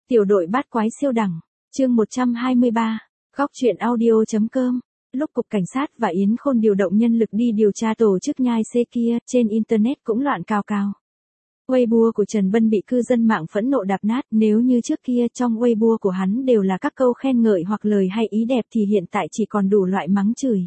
Tiểu đội bát quái siêu đẳng, chương 123, góc truyện audio.com. Lúc Cục Cảnh sát và Yến Khôn điều động nhân lực đi điều tra tổ chức nhai xê kia, trên Internet cũng loạn cào cào. Weibo của Trần Bân bị cư dân mạng phẫn nộ đạp nát, nếu như trước kia trong Weibo của hắn đều là các câu khen ngợi hoặc lời hay ý đẹp thì hiện tại chỉ còn đủ loại mắng chửi.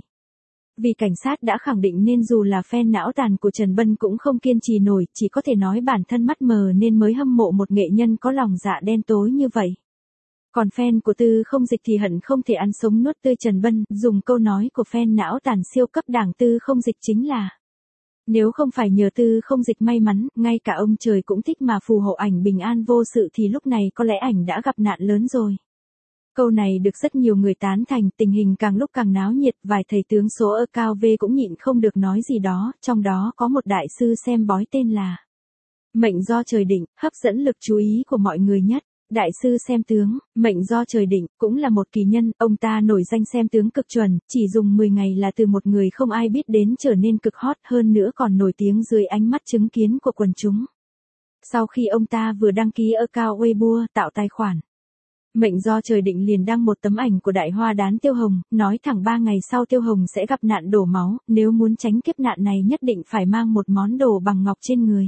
Vì cảnh sát đã khẳng định nên dù là fan não tàn của Trần Bân cũng không kiên trì nổi, chỉ có thể nói bản thân mắt mờ nên mới hâm mộ một nghệ nhân có lòng dạ đen tối như vậy. Còn fan của Tư Không Dịch thì hận không thể ăn sống nuốt tươi Trần Bân, dùng câu nói của fan não tàn siêu cấp đảng Tư Không Dịch chính là: nếu không phải nhờ Tư Không Dịch may mắn, ngay cả ông trời cũng thích mà phù hộ ảnh bình an vô sự thì lúc này có lẽ ảnh đã gặp nạn lớn rồi. Câu này được rất nhiều người tán thành, tình hình càng lúc càng náo nhiệt, vài thầy tướng số ở cao V cũng nhịn không được nói gì đó, trong đó có một đại sư xem bói tên là Mệnh do trời định, hấp dẫn lực chú ý của mọi người nhất. Đại sư xem tướng, mệnh do trời định, cũng là một kỳ nhân, ông ta nổi danh xem tướng cực chuẩn, chỉ dùng 10 ngày là từ một người không ai biết đến trở nên cực hot, hơn nữa còn nổi tiếng dưới ánh mắt chứng kiến của quần chúng. Sau khi ông ta vừa đăng ký account Weibo, tạo tài khoản Mệnh do trời định liền đăng một tấm ảnh của đại hoa đán Tiêu Hồng, nói thẳng 3 ngày sau Tiêu Hồng sẽ gặp nạn đổ máu, nếu muốn tránh kiếp nạn này nhất định phải mang một món đồ bằng ngọc trên người.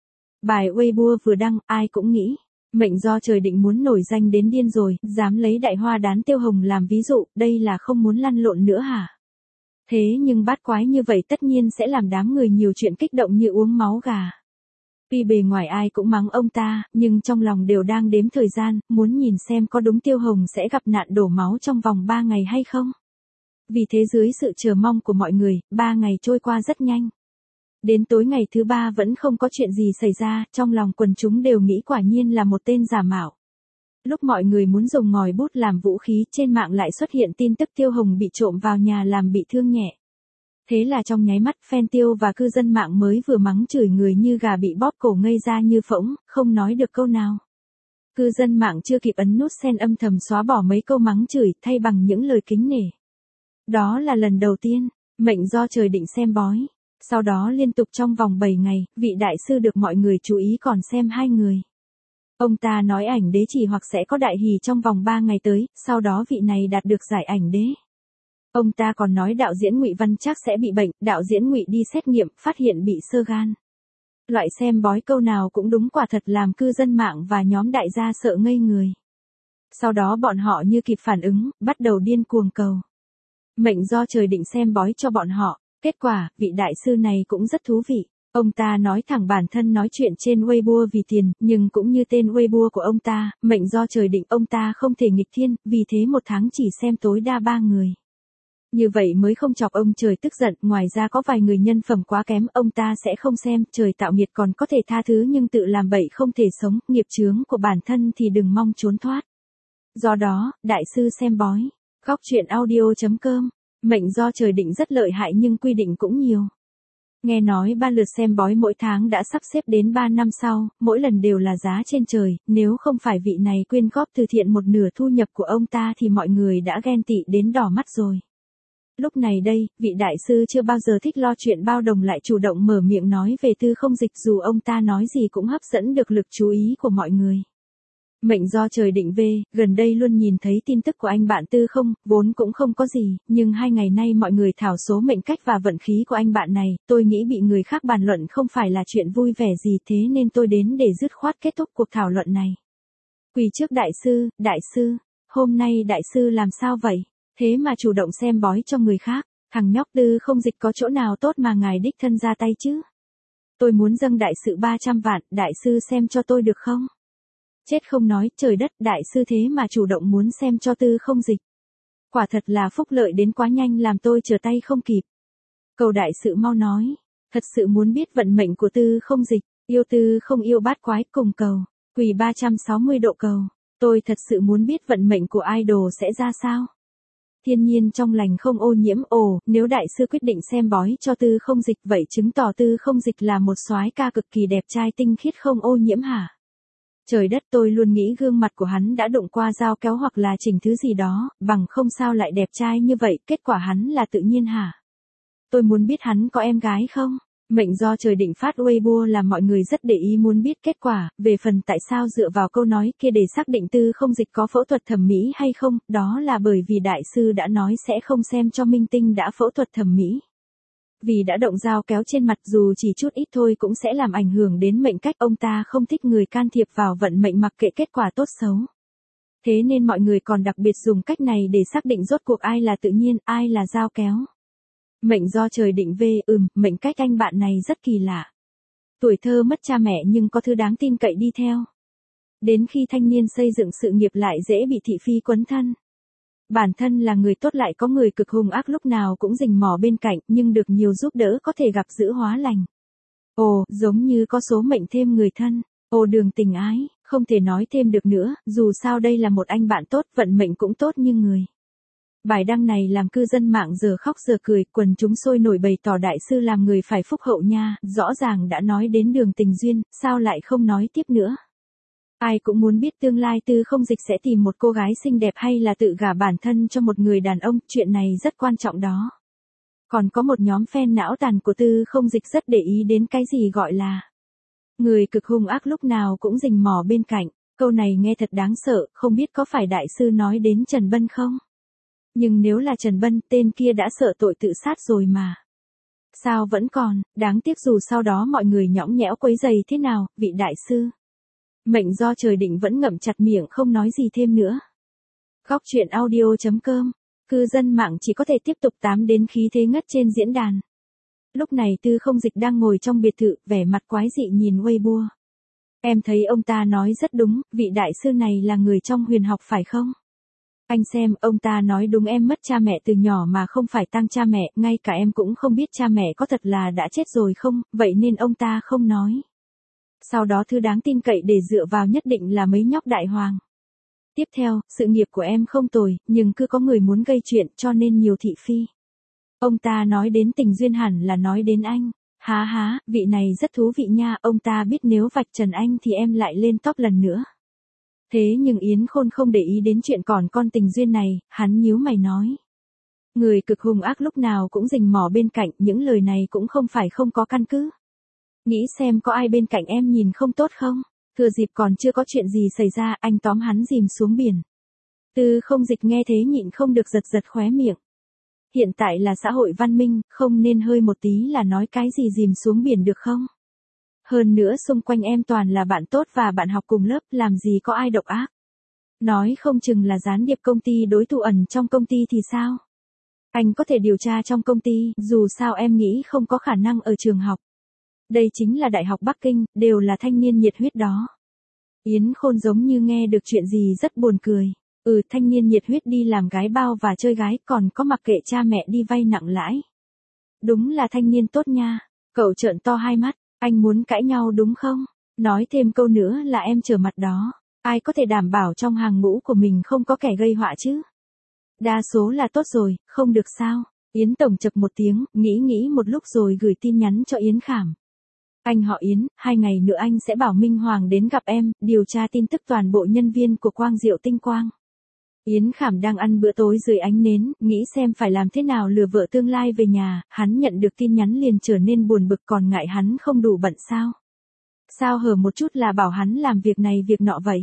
Bài Weibo vừa đăng, ai cũng nghĩ, mệnh do trời định muốn nổi danh đến điên rồi, dám lấy đại hoa đán Tiêu Hồng làm ví dụ, đây là không muốn lăn lộn nữa hả? Thế nhưng bát quái như vậy tất nhiên sẽ làm đám người nhiều chuyện kích động như uống máu gà. Tuy bề ngoài ai cũng mắng ông ta, nhưng trong lòng đều đang đếm thời gian, muốn nhìn xem có đúng Tiêu Hồng sẽ gặp nạn đổ máu trong vòng 3 ngày hay không. Vì thế dưới sự chờ mong của mọi người, 3 ngày trôi qua rất nhanh. Đến tối ngày thứ 3 vẫn không có chuyện gì xảy ra, trong lòng quần chúng đều nghĩ quả nhiên là một tên giả mạo. Lúc mọi người muốn dùng ngòi bút làm vũ khí, trên mạng lại xuất hiện tin tức Tiêu Hồng bị trộm vào nhà làm bị thương nhẹ. Thế là trong nháy mắt, fan Tiêu và cư dân mạng mới vừa mắng chửi người như gà bị bóp cổ ngây ra như phỗng, không nói được câu nào. Cư dân mạng chưa kịp ấn nút send âm thầm xóa bỏ mấy câu mắng chửi, thay bằng những lời kính nể. Đó là lần đầu tiên, mệnh do trời định xem bói. Sau đó liên tục trong vòng 7 ngày, vị đại sư được mọi người chú ý còn xem 2 người. Ông ta nói ảnh đế chỉ hoặc sẽ có đại hỷ trong vòng 3 ngày tới, sau đó vị này đạt được giải ảnh đế. Ông ta còn nói đạo diễn Ngụy Văn Trác sẽ bị bệnh, đạo diễn Ngụy đi xét nghiệm, phát hiện bị xơ gan. Loại xem bói câu nào cũng đúng, quả thật làm cư dân mạng và nhóm đại gia sợ ngây người. Sau đó bọn họ như kịp phản ứng, bắt đầu điên cuồng cầu mệnh do trời định xem bói cho bọn họ. Kết quả, vị đại sư này cũng rất thú vị. Ông ta nói thẳng bản thân nói chuyện trên Weibo vì tiền, nhưng cũng như tên Weibo của ông ta, mệnh do trời định ông ta không thể nghịch thiên, vì thế một tháng chỉ xem tối đa 3 người. Như vậy mới không chọc ông trời tức giận, ngoài ra có vài người nhân phẩm quá kém, ông ta sẽ không xem, trời tạo nghiệt còn có thể tha thứ nhưng tự làm bậy không thể sống, nghiệp chướng của bản thân thì đừng mong trốn thoát. Do đó, đại sư xem bói, góc truyện audio.com. Mệnh do trời định rất lợi hại nhưng quy định cũng nhiều. Nghe nói 3 lượt xem bói mỗi tháng đã sắp xếp đến 3 năm sau, mỗi lần đều là giá trên trời, nếu không phải vị này quyên góp từ thiện một nửa thu nhập của ông ta thì mọi người đã ghen tị đến đỏ mắt rồi. Lúc này đây, vị đại sư chưa bao giờ thích lo chuyện bao đồng lại chủ động mở miệng nói về Tư Không Dịch, dù ông ta nói gì cũng hấp dẫn được lực chú ý của mọi người. Mệnh do trời định về, gần đây luôn nhìn thấy tin tức của anh bạn Tư Không, vốn cũng không có gì, nhưng 2 ngày nay mọi người thảo số mệnh cách và vận khí của anh bạn này, tôi nghĩ bị người khác bàn luận không phải là chuyện vui vẻ gì, thế nên tôi đến để dứt khoát kết thúc cuộc thảo luận này. Quỳ trước đại sư, hôm nay đại sư làm sao vậy? Thế mà chủ động xem bói cho người khác, thằng nhóc Tư Không Dịch có chỗ nào tốt mà ngài đích thân ra tay chứ? Tôi muốn dâng đại sự 300 vạn, đại sư xem cho tôi được không? Chết không nói, trời đất, đại sư thế mà chủ động muốn xem cho Tư Không Dịch. Quả thật là phúc lợi đến quá nhanh làm tôi trở tay không kịp. Cầu đại sự mau nói, thật sự muốn biết vận mệnh của Tư Không Dịch, yêu Tư không yêu bát quái cùng cầu, quỳ 360 độ cầu, tôi thật sự muốn biết vận mệnh của idol sẽ ra sao. Thiên nhiên trong lành không ô nhiễm, nếu đại sư quyết định xem bói cho Tư Không Dịch vậy chứng tỏ Tư Không Dịch là một soái ca cực kỳ đẹp trai tinh khiết không ô nhiễm hả? Trời đất, tôi luôn nghĩ gương mặt của hắn đã đụng qua dao kéo hoặc là chỉnh thứ gì đó, bằng không sao lại đẹp trai như vậy, kết quả hắn là tự nhiên hả? Tôi muốn biết hắn có em gái không? Mệnh do trời định phát Weibo làm mọi người rất để ý muốn biết kết quả, về phần tại sao dựa vào câu nói kia để xác định Tư Không Dịch có phẫu thuật thẩm mỹ hay không, đó là bởi vì đại sư đã nói sẽ không xem cho minh tinh đã phẫu thuật thẩm mỹ. Vì đã động dao kéo trên mặt dù chỉ chút ít thôi cũng sẽ làm ảnh hưởng đến mệnh cách, ông ta không thích người can thiệp vào vận mệnh mặc kệ kết quả tốt xấu. Thế nên mọi người còn đặc biệt dùng cách này để xác định rốt cuộc ai là tự nhiên, ai là dao kéo. Mệnh do trời định mệnh cách anh bạn này rất kỳ lạ. Tuổi thơ mất cha mẹ nhưng có thứ đáng tin cậy đi theo. Đến khi thanh niên xây dựng sự nghiệp lại dễ bị thị phi quấn thân. Bản thân là người tốt lại có người cực hung ác lúc nào cũng rình mò bên cạnh nhưng được nhiều giúp đỡ có thể gặp dữ hóa lành. Ồ, giống như có số mệnh thêm người thân. Ồ đường tình ái, không thể nói thêm được nữa, dù sao đây là một anh bạn tốt, vận mệnh cũng tốt như người. Bài đăng này làm cư dân mạng giờ khóc giờ cười, quần chúng sôi nổi bày tỏ đại sư làm người phải phúc hậu nha, rõ ràng đã nói đến đường tình duyên, sao lại không nói tiếp nữa. Ai cũng muốn biết tương lai Tư Không Dịch sẽ tìm một cô gái xinh đẹp hay là tự gả bản thân cho một người đàn ông, chuyện này rất quan trọng đó. Còn có một nhóm fan não tàn của Tư Không Dịch rất để ý đến cái gì gọi là người cực hung ác lúc nào cũng rình mò bên cạnh, câu này nghe thật đáng sợ, không biết có phải đại sư nói đến Trần Bân không? Nhưng nếu là Trần Bân, tên kia đã sợ tội tự sát rồi mà. Sao vẫn còn, đáng tiếc dù sau đó mọi người nhõng nhẽo quấy giày thế nào, vị đại sư. Mệnh do trời định vẫn ngậm chặt miệng không nói gì thêm nữa. Góc truyện audio.com, cư dân mạng chỉ có thể tiếp tục tám đến khí thế ngất trên diễn đàn. Lúc này Tư Không Dịch đang ngồi trong biệt thự, vẻ mặt quái dị nhìn Weibo. Em thấy ông ta nói rất đúng, vị đại sư này là người trong huyền học phải không? Anh xem, ông ta nói đúng, em mất cha mẹ từ nhỏ mà không phải tang cha mẹ, ngay cả em cũng không biết cha mẹ có thật là đã chết rồi không, vậy nên ông ta không nói. Sau đó thứ đáng tin cậy để dựa vào nhất định là mấy nhóc đại hoàng. Tiếp theo, sự nghiệp của em không tồi, nhưng cứ có người muốn gây chuyện cho nên nhiều thị phi. Ông ta nói đến tình duyên hẳn là nói đến anh. Há, vị này rất thú vị nha, ông ta biết nếu vạch trần anh thì em lại lên top lần nữa. Thế nhưng Yến Khôn không để ý đến chuyện còn con tình duyên này, hắn nhíu mày nói. Người cực hung ác lúc nào cũng rình mò bên cạnh, những lời này cũng không phải không có căn cứ. Nghĩ xem có ai bên cạnh em nhìn không tốt không? Thừa dịp còn chưa có chuyện gì xảy ra, anh tóm hắn dìm xuống biển. Tư Không Dịch nghe thế nhịn không được giật khóe miệng. Hiện tại là xã hội văn minh, không nên hơi một tí là nói cái gì dìm xuống biển được không? Hơn nữa xung quanh em toàn là bạn tốt và bạn học cùng lớp, làm gì có ai độc ác. Nói không chừng là gián điệp công ty đối thủ ẩn trong công ty thì sao? Anh có thể điều tra trong công ty, dù sao em nghĩ không có khả năng ở trường học. Đây chính là Đại học Bắc Kinh, đều là thanh niên nhiệt huyết đó. Yến Khôn giống như nghe được chuyện gì rất buồn cười. Thanh niên nhiệt huyết đi làm gái bao và chơi gái, còn có mặc kệ cha mẹ đi vay nặng lãi. Đúng là thanh niên tốt nha. Cậu trợn to hai mắt, anh muốn cãi nhau đúng không? Nói thêm câu nữa là em trở mặt đó. Ai có thể đảm bảo trong hàng ngũ của mình không có kẻ gây họa chứ? Đa số là tốt rồi, không được sao? Yến Tổng chập một tiếng, nghĩ một lúc rồi gửi tin nhắn cho Yến Khảm. Anh họ Yến, 2 ngày nữa anh sẽ bảo Minh Hoàng đến gặp em, điều tra tin tức toàn bộ nhân viên của Quang Diệu Tinh Quang. Yến Khảm đang ăn bữa tối dưới ánh nến, nghĩ xem phải làm thế nào lừa vợ tương lai về nhà, hắn nhận được tin nhắn liền trở nên buồn bực, còn ngại hắn không đủ bận sao? Sao hở một chút là bảo hắn làm việc này việc nọ vậy?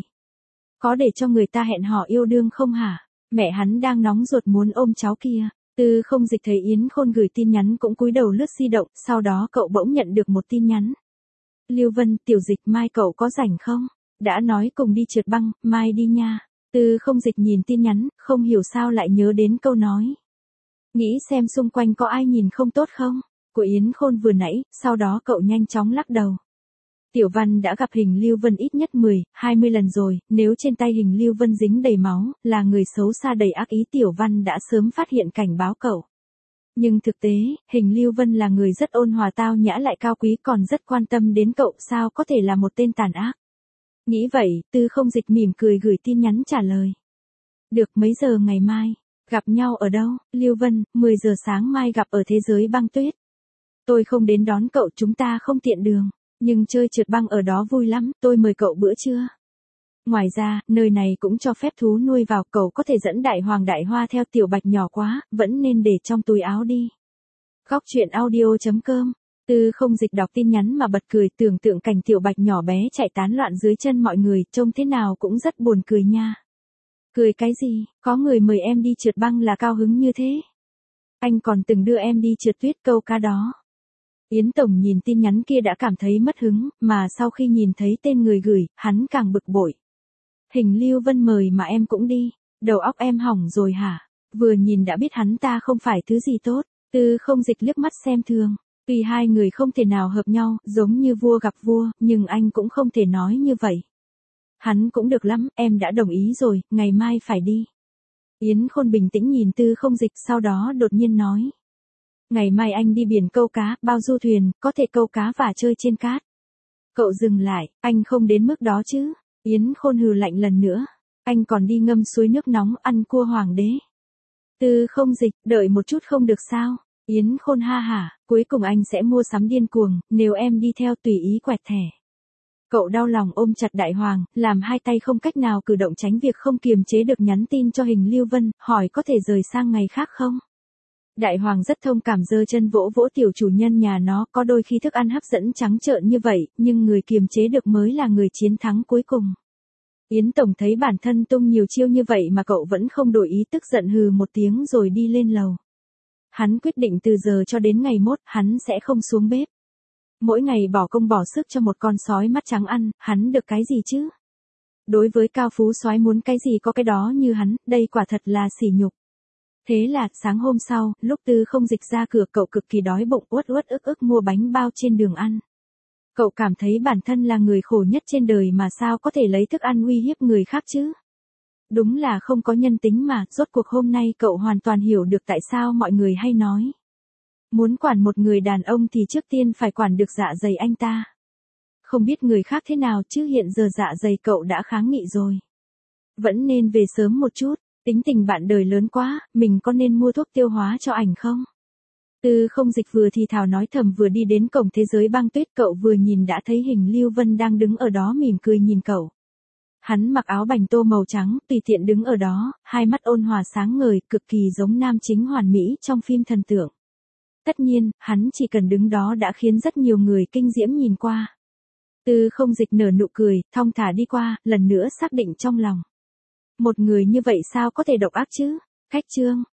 Có để cho người ta hẹn hò yêu đương không hả? Mẹ hắn đang nóng ruột muốn ôm cháu kia. Tư Không Dịch thấy Yến Khôn gửi tin nhắn cũng cúi đầu lướt di động, sau đó cậu bỗng nhận được một tin nhắn. Lưu Vân, Tiểu Dịch, mai cậu có rảnh không? Đã nói cùng đi trượt băng, mai đi nha. Tư Không Dịch nhìn tin nhắn, không hiểu sao lại nhớ đến câu nói. Nghĩ xem xung quanh có ai nhìn không tốt không? Của Yến Khôn vừa nãy, sau đó cậu nhanh chóng lắc đầu. Tiểu Văn đã gặp hình Lưu Vân ít nhất 10, 20 lần rồi, nếu trên tay hình Lưu Vân dính đầy máu, là người xấu xa đầy ác ý, Tiểu Văn đã sớm phát hiện cảnh báo cậu. Nhưng thực tế, hình Lưu Vân là người rất ôn hòa tao nhã lại cao quý, còn rất quan tâm đến cậu, sao có thể là một tên tàn ác. Nghĩ vậy, Tư Không Dịch mỉm cười gửi tin nhắn trả lời. Được, mấy giờ ngày mai? Gặp nhau ở đâu? Lưu Vân, 10 giờ sáng mai gặp ở thế giới băng tuyết. Tôi không đến đón cậu, chúng ta không tiện đường. Nhưng chơi trượt băng ở đó vui lắm, tôi mời cậu bữa trưa. Ngoài ra, nơi này cũng cho phép thú nuôi vào, cậu có thể dẫn Đại Hoàng Đại Hoa theo, Tiểu Bạch nhỏ quá, vẫn nên để trong túi áo đi. Góc truyện audio.com Tư Không Dịch đọc tin nhắn mà bật cười, tưởng tượng cảnh Tiểu Bạch nhỏ bé chạy tán loạn dưới chân mọi người, trông thế nào cũng rất buồn cười nha. Cười cái gì, có người mời em đi trượt băng là cao hứng như thế. Anh còn từng đưa em đi trượt tuyết câu cá đó. Yến Tổng nhìn tin nhắn kia đã cảm thấy mất hứng, mà sau khi nhìn thấy tên người gửi, hắn càng bực bội. Hình Lưu Vân mời mà em cũng đi, đầu óc em hỏng rồi hả? Vừa nhìn đã biết hắn ta không phải thứ gì tốt. Tư Không Dịch liếc mắt xem thường. Tuy hai người không thể nào hợp nhau, giống như vua gặp vua, nhưng anh cũng không thể nói như vậy. Hắn cũng được lắm, em đã đồng ý rồi, ngày mai phải đi. Yến Khôn bình tĩnh nhìn Tư Không Dịch, sau đó đột nhiên nói. Ngày mai anh đi biển câu cá, bao du thuyền, có thể câu cá và chơi trên cát. Cậu dừng lại, anh không đến mức đó chứ. Yến Khôn hừ lạnh lần nữa. Anh còn đi ngâm suối nước nóng, ăn cua hoàng đế. Tư Không Dịch, đợi một chút không được sao? Yến Khôn ha hả, cuối cùng anh sẽ mua sắm điên cuồng, nếu em đi theo tùy ý quẹt thẻ. Cậu đau lòng ôm chặt Đại Hoàng, làm hai tay không cách nào cử động tránh việc không kiềm chế được nhắn tin cho Hình Lưu Vân, hỏi có thể rời sang ngày khác không? Đại Hoàng rất thông cảm giơ chân vỗ vỗ tiểu chủ nhân nhà nó, có đôi khi thức ăn hấp dẫn trắng trợn như vậy, nhưng người kiềm chế được mới là người chiến thắng cuối cùng. Yến Tổng thấy bản thân tung nhiều chiêu như vậy mà cậu vẫn không đổi ý, tức giận hừ một tiếng rồi đi lên lầu. Hắn quyết định từ giờ cho đến ngày mốt, hắn sẽ không xuống bếp. Mỗi ngày bỏ công bỏ sức cho một con sói mắt trắng ăn, hắn được cái gì chứ? Đối với cao phú soái muốn cái gì có cái đó như hắn, đây quả thật là sỉ nhục. Thế là, sáng hôm sau, lúc Tư Không Dịch ra cửa cậu cực kỳ đói bụng, uất uất ức ức mua bánh bao trên đường ăn. Cậu cảm thấy bản thân là người khổ nhất trên đời mà sao có thể lấy thức ăn uy hiếp người khác chứ? Đúng là không có nhân tính mà, rốt cuộc hôm nay cậu hoàn toàn hiểu được tại sao mọi người hay nói. Muốn quản một người đàn ông thì trước tiên phải quản được dạ dày anh ta. Không biết người khác thế nào chứ hiện giờ dạ dày cậu đã kháng nghị rồi. Vẫn nên về sớm một chút, tính tình bạn đời lớn quá, mình có nên mua thuốc tiêu hóa cho ảnh không? Tư Không Dịch vừa thì thào nói thầm vừa đi đến cổng thế giới băng tuyết, cậu vừa nhìn đã thấy Hình Lưu Vân đang đứng ở đó mỉm cười nhìn cậu. Hắn mặc áo bành tô màu trắng, tùy tiện đứng ở đó, hai mắt ôn hòa sáng ngời, cực kỳ giống nam chính hoàn mỹ trong phim thần tượng. Tất nhiên, hắn chỉ cần đứng đó đã khiến rất nhiều người kinh diễm nhìn qua. Tư Không Dịch nở nụ cười, thong thả đi qua, lần nữa xác định trong lòng. Một người như vậy sao có thể độc ác chứ? Khách trương.